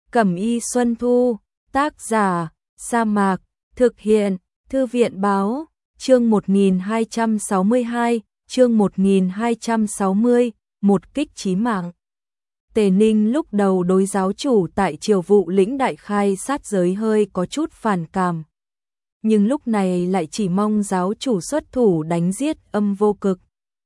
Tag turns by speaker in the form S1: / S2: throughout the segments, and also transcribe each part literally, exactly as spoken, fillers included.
S1: Cẩm y Xuân Thu, tác giả, Sa Mạc, thực hiện, Thư viện báo, chương một nghìn hai trăm sáu mươi hai, chương một nghìn hai trăm sáu mươi, một kích chí mạng. Tề Ninh lúc đầu đối giáo chủ tại Triều Vụ lĩnh đại khai sát giới hơi có chút phản cảm. Nhưng lúc này lại chỉ mong giáo chủ xuất thủ đánh giết Âm Vô Cực.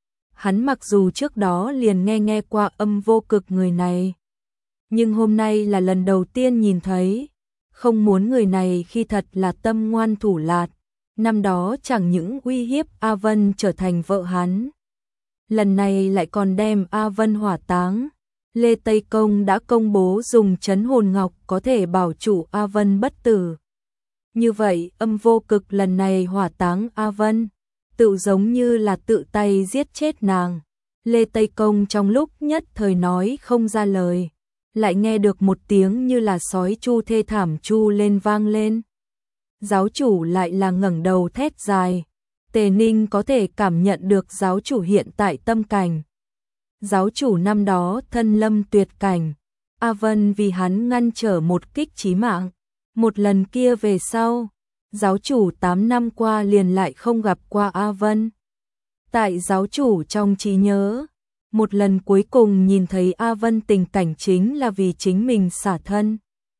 S1: Hắn mặc dù trước đó liền nghe nghe qua Âm Vô Cực người này, nhưng hôm nay là lần đầu tiên nhìn thấy, không muốn người này khi thật là tâm ngoan thủ lạt, năm đó chẳng những uy hiếp A Vân trở thành vợ hắn, lần này lại còn đem A Vân hỏa táng. Lê Tây Công đã công bố dùng trấn hồn ngọc có thể bảo trụ A Vân bất tử. Như vậy, Âm Vô Cực lần này hỏa táng A Vân, tự giống như là tự tay giết chết nàng. Lê Tây Công trong lúc nhất thời nói không ra lời, lại nghe được một tiếng như là sói chu thê thảm chu lên vang lên. Giáo chủ lại là ngẩng đầu thét dài. Tề Ninh có thể cảm nhận được giáo chủ hiện tại tâm cảnh. Giáo chủ năm đó thân lâm tuyệt cảnh, A Vân vì hắn ngăn trở một kích chí mạng. Một lần kia về sau, giáo chủ tám năm qua liền lại không gặp qua A Vân. Tại giáo chủ trong trí nhớ, một lần cuối cùng nhìn thấy A Vân tình cảnh chính là vì chính mình xả thân.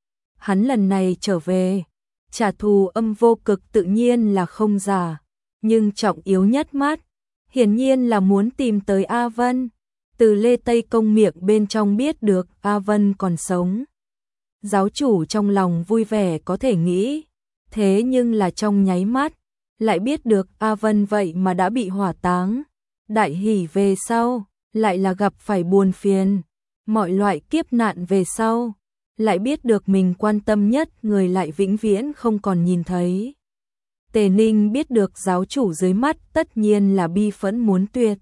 S1: Hắn lần này trở về, trả thù Âm Vô Cực tự nhiên là không giả, nhưng trọng yếu nhất mắt, hiển nhiên là muốn tìm tới A Vân. Từ Lê Tây Công miệng bên trong biết được A Vân còn sống. Giáo chủ trong lòng vui vẻ có thể nghĩ, thế nhưng là trong nháy mắt, lại biết được A Vân vậy mà đã bị hỏa táng. Đại hỉ về sau, lại là gặp phải buồn phiền, mọi loại kiếp nạn về sau, lại biết được mình quan tâm nhất người lại vĩnh viễn không còn nhìn thấy. Tề Ninh biết được giáo chủ dưới mắt tất nhiên là bi phẫn muốn tuyệt.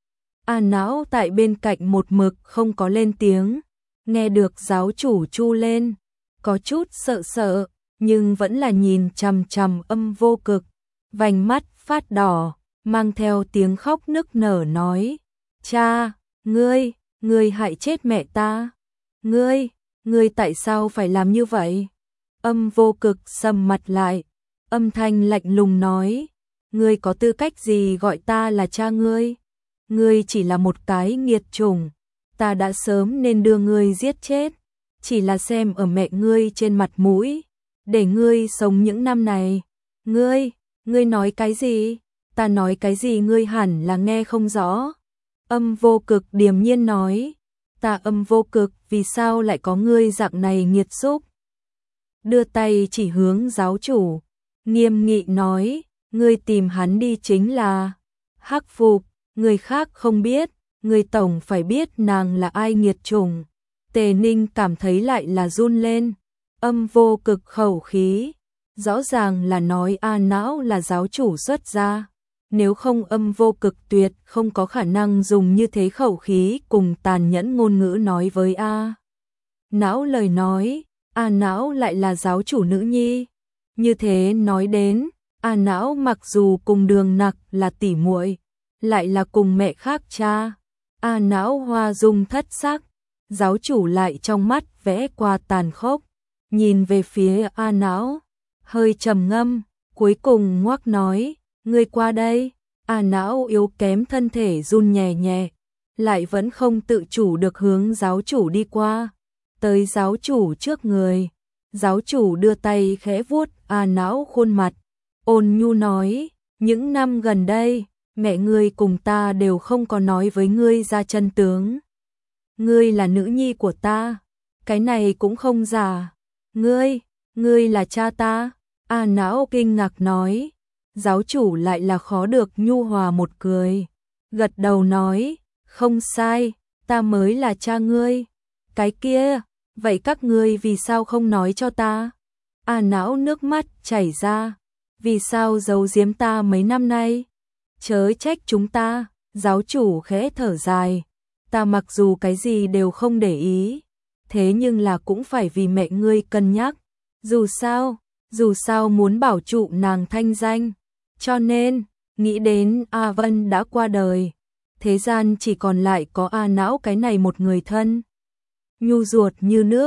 S1: A Não tại bên cạnh một mực không có lên tiếng, nghe được giáo chủ chu lên, có chút sợ sợ, nhưng vẫn là nhìn chằm chằm Âm Vô Cực, vành mắt phát đỏ, mang theo tiếng khóc nức nở nói: "Cha, ngươi, ngươi hại chết mẹ ta. Ngươi, ngươi tại sao phải làm như vậy?" Âm Vô Cực sầm mặt lại, âm thanh lạnh lùng nói: "Ngươi có tư cách gì gọi ta là cha ngươi? Ngươi chỉ là một cái nghiệt chủng, ta đã sớm nên đưa ngươi giết chết, chỉ là xem ở mẹ ngươi trên mặt mũi, để ngươi sống những năm này." "Ngươi, ngươi nói cái gì? Ta nói cái gì ngươi hẳn là nghe không rõ." Âm Vô Cực điềm nhiên nói: "Ta Âm Vô Cực vì sao lại có ngươi dạng này nghiệt xúc?" Đưa tay chỉ hướng giáo chủ, nghiêm nghị nói: "Ngươi tìm hắn đi chính là Hắc Phục, người khác không biết, người tổng phải biết nàng là ai nghiệt chủng." Tề Ninh cảm thấy lại là run lên. Âm Vô Cực khẩu khí, rõ ràng là nói A Não là giáo chủ xuất gia. Nếu không Âm Vô Cực tuyệt không có khả năng dùng như thế khẩu khí cùng tàn nhẫn ngôn ngữ nói với A Não lời nói. A Não lại là giáo chủ nữ nhi. Như thế nói đến, A Não mặc dù cùng Đường Nặc là tỉ muội, lại là cùng mẹ khác cha. A Não hoa dung thất sắc, giáo chủ lại trong mắt vẽ qua tàn khốc, nhìn về phía A Não, hơi trầm ngâm, cuối cùng ngoác nói: "Ngươi qua đây." A Não yếu kém thân thể run nhẹ nhẹ, lại vẫn không tự chủ được hướng giáo chủ đi qua, tới giáo chủ trước người. Giáo chủ đưa tay khẽ vuốt A Não khuôn mặt, ôn nhu nói: "Những năm gần đây, mẹ ngươi cùng ta đều không có nói với ngươi ra chân tướng. Ngươi là nữ nhi của ta, cái này cũng không giả. Ngươi, ngươi là cha ta." A Não kinh ngạc nói. Giáo chủ lại là khó được nhu hòa một cười, gật đầu nói: "Không sai, ta mới là cha ngươi." "Cái kia, vậy các ngươi vì sao không nói cho ta?" A Não nước mắt chảy ra: "Vì sao giấu giếm ta mấy năm nay? Chớ trách chúng ta." Giáo chủ khẽ thở dài: "Ta mặc dù cái gì đều không để ý, thế nhưng là cũng phải vì mẹ ngươi cân nhắc. Dù sao, dù sao muốn bảo trụ nàng thanh danh. Cho nên, nghĩ đến A Vân đã qua đời, thế gian chỉ còn lại có A Não cái này một người thân nhu ruột như nước,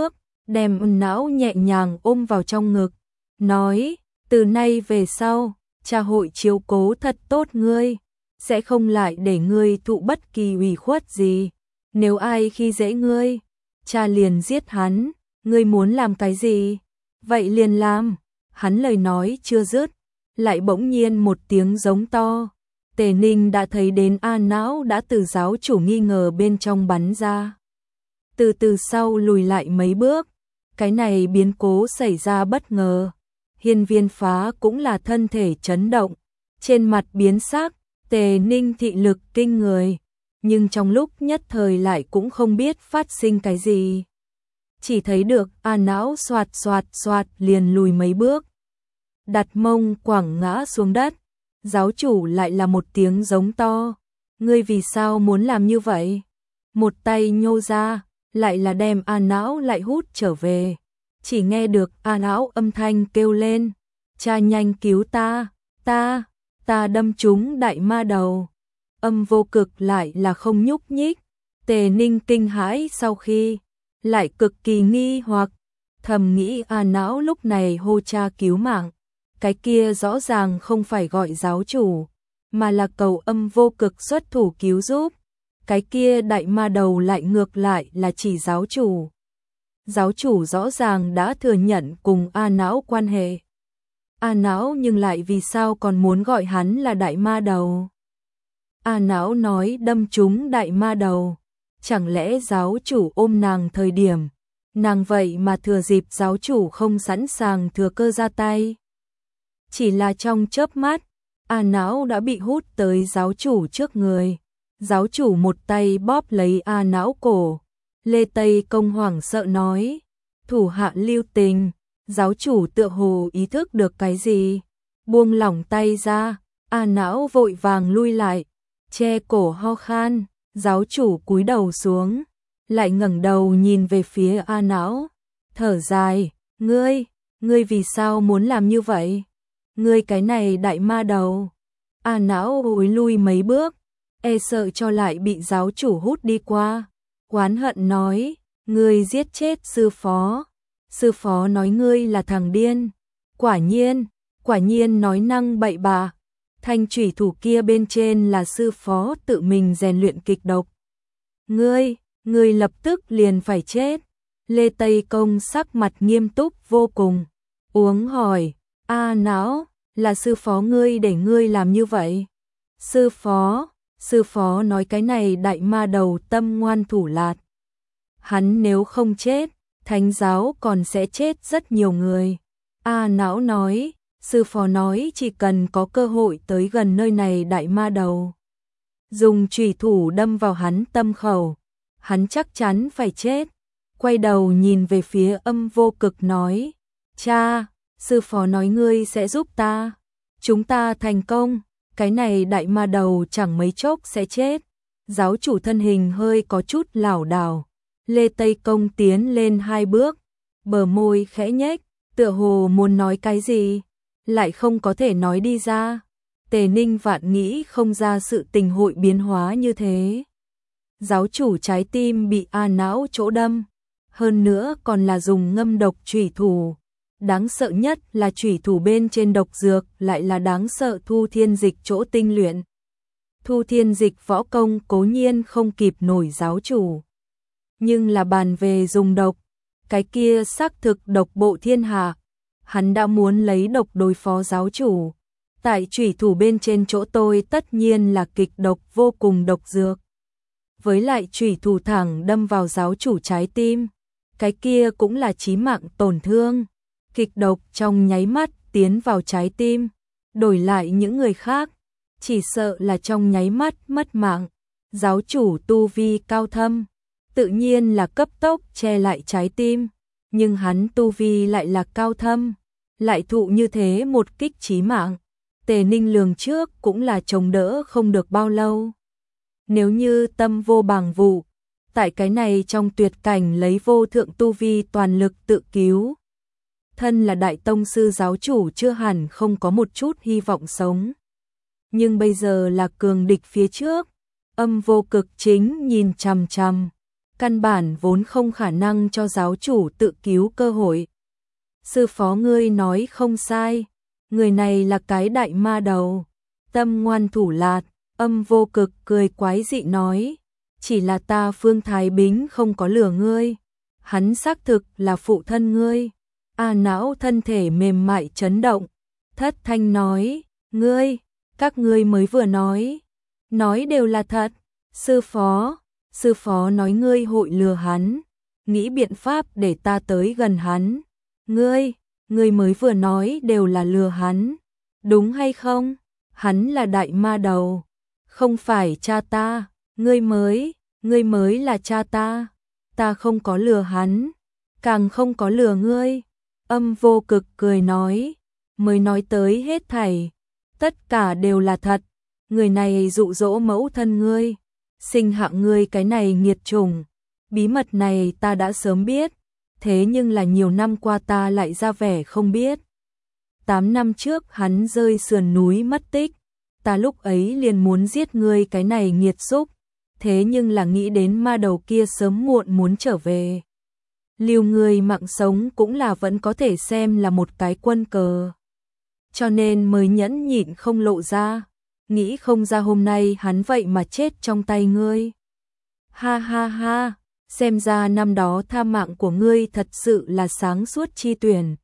S1: đem não nhẹ nhàng ôm vào trong ngực, nói, từ nay về sau, cha hội chiếu cố thật tốt ngươi, sẽ không lại để ngươi thụ bất kỳ ủy khuất gì, nếu ai khi dễ ngươi, cha liền giết hắn, ngươi muốn làm cái gì, vậy liền làm. Hắn lời nói chưa dứt, lại bỗng nhiên một tiếng giống to. Tề Ninh đã thấy đến A Não đã từ giáo chủ nghi ngờ bên trong bắn ra. Từ từ sau lùi lại mấy bước, cái này biến cố xảy ra bất ngờ. Hiên Viên Phá cũng là thân thể chấn động, trên mặt biến sắc, Tề Ninh thị lực kinh người, nhưng trong lúc nhất thời lại cũng không biết phát sinh cái gì. Chỉ thấy được A Não xoạt xoạt xoạt liền lùi mấy bước, đặt mông quẳng ngã xuống đất. Giáo chủ lại là một tiếng giống to, ngươi vì sao muốn làm như vậy? Một tay nhô ra, lại là đem A Não lại hút trở về. Chỉ nghe được A Não âm thanh kêu lên, cha nhanh cứu ta, ta, ta đâm trúng đại ma đầu. Âm Vô Cực lại là không nhúc nhích. Tề Ninh kinh hãi sau khi, lại cực kỳ nghi hoặc, thầm nghĩ A Não lúc này hô cha cứu mạng. Cái kia rõ ràng không phải gọi giáo chủ, mà là cầu Âm Vô Cực xuất thủ cứu giúp. Cái kia đại ma đầu lại ngược lại là chỉ giáo chủ. Giáo chủ rõ ràng đã thừa nhận cùng A Não quan hệ. A Não nhưng lại vì sao còn muốn gọi hắn là đại ma đầu? A Não nói đâm trúng đại ma đầu. Chẳng lẽ giáo chủ ôm nàng thời điểm, nàng vậy mà thừa dịp giáo chủ không sẵn sàng thừa cơ ra tay? Chỉ là trong chớp mắt, A Não đã bị hút tới giáo chủ trước người. Giáo chủ một tay bóp lấy A Não cổ. Lê Tây Công hoảng sợ nói, thủ hạ lưu tình. Giáo chủ tựa hồ ý thức được cái gì, buông lỏng tay ra. A Não vội vàng lui lại, che cổ ho khan. Giáo chủ cúi đầu xuống, lại ngẩng đầu nhìn về phía A Não, thở dài, ngươi, ngươi vì sao muốn làm như vậy? Ngươi cái này đại ma đầu. A Não hối lui mấy bước, e sợ cho lại bị giáo chủ hút đi qua. Oán hận nói, ngươi giết chết sư phó. Sư phó nói ngươi là thằng điên. Quả nhiên, quả nhiên nói năng bậy bạ. Thanh chủy thủ kia bên trên là sư phó tự mình rèn luyện kịch độc. Ngươi, ngươi lập tức liền phải chết. Lê Tây Công sắc mặt nghiêm túc vô cùng. Uống hỏi, A Não, là sư phó ngươi để ngươi làm như vậy? Sư phó, sư phó nói cái này đại ma đầu tâm ngoan thủ lạt. Hắn nếu không chết, thánh giáo còn sẽ chết rất nhiều người. A Não nói, sư phó nói chỉ cần có cơ hội tới gần nơi này đại ma đầu, dùng chủy thủ đâm vào hắn tâm khẩu, hắn chắc chắn phải chết. Quay đầu nhìn về phía Âm Vô Cực nói, cha, sư phó nói ngươi sẽ giúp ta. Chúng ta thành công, cái này đại ma đầu chẳng mấy chốc sẽ chết. Giáo chủ thân hình hơi có chút lảo đảo. Lê Tây Công tiến lên hai bước, bờ môi khẽ nhếch, tựa hồ muốn nói cái gì, lại không có thể nói đi ra. Tề Ninh vạn nghĩ không ra sự tình hội biến hóa như thế. Giáo chủ trái tim bị A Não chỗ đâm, hơn nữa còn là dùng ngâm độc chủy thủ. Đáng sợ nhất là chủy thủ bên trên độc dược lại là đáng sợ Thu Thiên Dịch chỗ tinh luyện. Thu Thiên Dịch võ công cố nhiên không kịp nổi giáo chủ, nhưng là bàn về dùng độc, cái kia xác thực độc bộ thiên hạ. Hắn đã muốn lấy độc đối phó giáo chủ. Tại chủy thủ bên trên chỗ tôi tất nhiên là kịch độc vô cùng độc dược. Với lại chủy thủ thẳng đâm vào giáo chủ trái tim, cái kia cũng là chí mạng tổn thương. Kịch độc trong nháy mắt tiến vào trái tim, đổi lại những người khác, chỉ sợ là trong nháy mắt mất mạng. Giáo chủ tu vi cao thâm, tự nhiên là cấp tốc che lại trái tim, nhưng hắn tu vi lại là cao thâm, lại thụ như thế một kích chí mạng. Tề Ninh lường trước cũng là chống đỡ không được bao lâu. Nếu như tâm vô bàng vụ, tại cái này trong tuyệt cảnh lấy vô thượng tu vi toàn lực tự cứu, thân là đại tông sư giáo chủ chưa hẳn không có một chút hy vọng sống. Nhưng bây giờ là cường địch phía trước, Âm Vô Cực chính nhìn chằm chằm. căn bản vốn không khả năng cho giáo chủ tự cứu cơ hội. Sư phó ngươi nói không sai, người này là cái đại ma đầu. Tâm Ngoan Thủ Lạt, Âm Vô Cực cười quái dị nói, chỉ là ta Phương Thái Bính không có lừa ngươi, hắn xác thực là phụ thân ngươi. A Não thân thể mềm mại chấn động, thất thanh nói, ngươi, các ngươi mới vừa nói, nói đều là thật. Sư phó, sư phó nói ngươi hội lừa hắn, nghĩ biện pháp để ta tới gần hắn. Ngươi, ngươi mới vừa nói đều là lừa hắn, đúng hay không? Hắn là đại ma đầu, không phải cha ta, ngươi mới, ngươi mới là cha ta, ta không có lừa hắn, càng không có lừa ngươi. Âm Vô Cực cười nói, mới nói tới hết thảy, tất cả đều là thật, người này dụ dỗ mẫu thân ngươi, sinh hạ ngươi cái này nghiệt chủng, bí mật này ta đã sớm biết, thế nhưng là nhiều năm qua ta lại ra vẻ không biết. Tám năm trước hắn rơi sườn núi mất tích, ta lúc ấy liền muốn giết ngươi cái này nghiệt xúc, thế nhưng là nghĩ đến ma đầu kia sớm muộn muốn trở về. Lưu người mạng sống cũng là vẫn có thể xem là một cái quân cờ, cho nên mới nhẫn nhịn không lộ ra, nghĩ không ra hôm nay hắn vậy mà chết trong tay ngươi. Ha ha ha, xem ra năm đó tha mạng của ngươi thật sự là sáng suốt chi tuyển.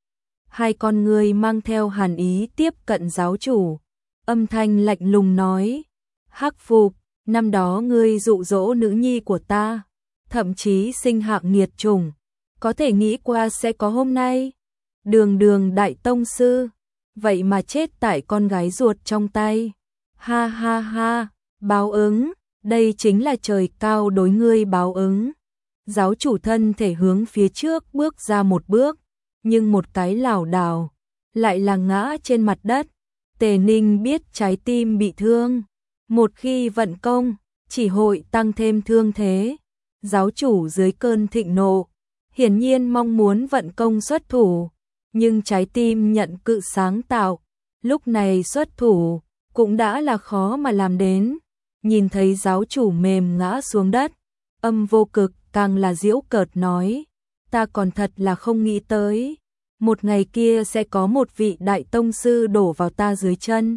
S1: Hai con ngươi mang theo hàn ý tiếp cận giáo chủ, âm thanh lạnh lùng nói, Hắc Phục, năm đó ngươi dụ dỗ nữ nhi của ta, thậm chí sinh hạ nghiệt chủng, có thể nghĩ qua sẽ có hôm nay. Đường đường đại tông sư, vậy mà chết tại con gái ruột trong tay. Ha ha ha, báo ứng, đây chính là trời cao đối ngươi báo ứng. Giáo chủ thân thể hướng phía trước bước ra một bước, nhưng một cái lảo đảo, lại là ngã trên mặt đất. Tề Ninh biết trái tim bị thương, một khi vận công, chỉ hội tăng thêm thương thế. Giáo chủ dưới cơn thịnh nộ, hiển nhiên mong muốn vận công xuất thủ, nhưng trái tim nhận cự sáng tạo, lúc này xuất thủ, cũng đã là khó mà làm đến. Nhìn thấy giáo chủ mềm ngã xuống đất, Âm Vô Cực càng là giễu cợt nói, ta còn thật là không nghĩ tới, một ngày kia sẽ có một vị đại tông sư đổ vào ta dưới chân.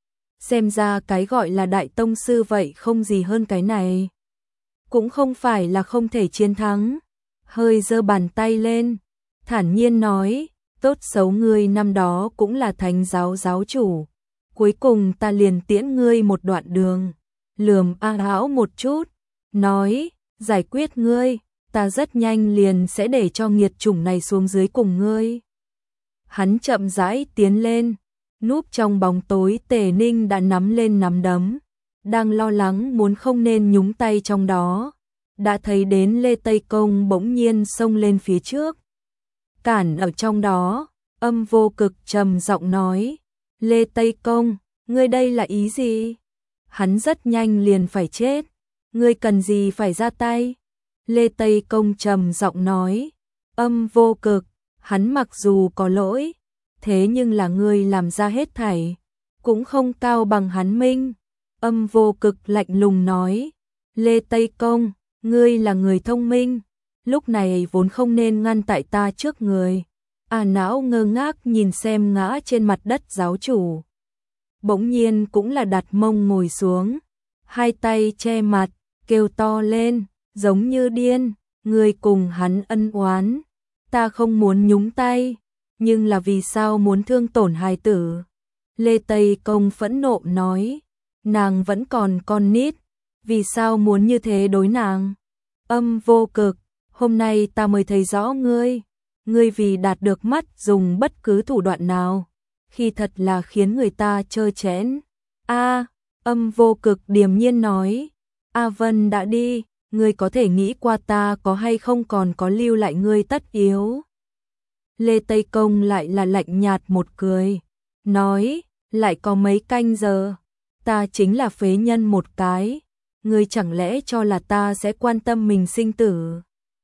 S1: Xem ra cái gọi là đại tông sư vậy không gì hơn cái này. Cũng không phải là không thể chiến thắng. Hơi giơ bàn tay lên, thản nhiên nói, tốt xấu ngươi năm đó cũng là thánh giáo giáo chủ. Cuối cùng ta liền tiễn ngươi một đoạn đường. Lườm A Hão một chút, nói, giải quyết ngươi, ta rất nhanh liền sẽ để cho nghiệt chủng này xuống dưới cùng ngươi. Hắn chậm rãi tiến lên, núp trong bóng tối. Tề Ninh đã nắm lên nắm đấm, đang lo lắng muốn không nên nhúng tay trong đó. Đã thấy đến Lê Tây Công bỗng nhiên xông lên phía trước, cản ở trong đó. Âm Vô Cực trầm giọng nói, Lê Tây Công, ngươi đây là ý gì? Hắn rất nhanh liền phải chết, ngươi cần gì phải ra tay? Lê Tây Công trầm giọng nói, Âm Vô Cực, hắn mặc dù có lỗi, thế nhưng là ngươi làm ra hết thảy, cũng không cao bằng hắn minh. Âm Vô Cực lạnh lùng nói, Lê Tây Công, ngươi là người thông minh, lúc này vốn không nên ngăn tại ta trước người. A Não ngơ ngác nhìn xem ngã trên mặt đất giáo chủ, bỗng nhiên cũng là đặt mông ngồi xuống, hai tay che mặt, kêu to lên, giống như điên, ngươi cùng hắn ân oán, ta không muốn nhúng tay, nhưng là vì sao muốn thương tổn hài tử? Lê Tây Công phẫn nộ nói, nàng vẫn còn con nít, vì sao muốn như thế đối nàng? Âm Vô Cực, hôm nay ta mới thấy rõ ngươi, ngươi vì đạt được mắt dùng bất cứ thủ đoạn nào, khi thật là khiến người ta trơ chẽn. A, Âm Vô Cực điềm nhiên nói, A Vân đã đi, ngươi có thể nghĩ qua ta có hay không còn có lưu lại ngươi tất yếu. Lê Tây Công lại là lạnh nhạt một cười, nói, lại có mấy canh giờ, ta chính là phế nhân một cái, ngươi chẳng lẽ cho là ta sẽ quan tâm mình sinh tử?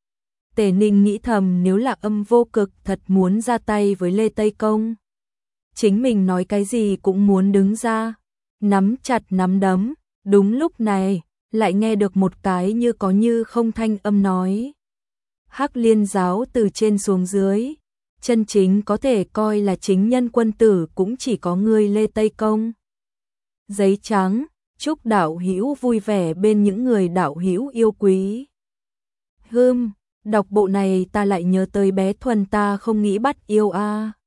S1: Tề Ninh nghĩ thầm, nếu là Âm Vô Cực thật muốn ra tay với Lê Tây Công, chính mình nói cái gì cũng muốn đứng ra, nắm chặt nắm đấm. Đúng lúc này, lại nghe được một cái như có như không thanh âm nói. Hắc Liên giáo từ trên xuống dưới, chân chính có thể coi là chính nhân quân tử cũng chỉ có ngươi Lê Tây Công. Giấy trắng, chúc đạo hữu vui vẻ bên những người đạo hữu yêu quý. Hừm, đọc bộ này ta lại nhớ tới bé Thuần ta không nghĩ bắt yêu a.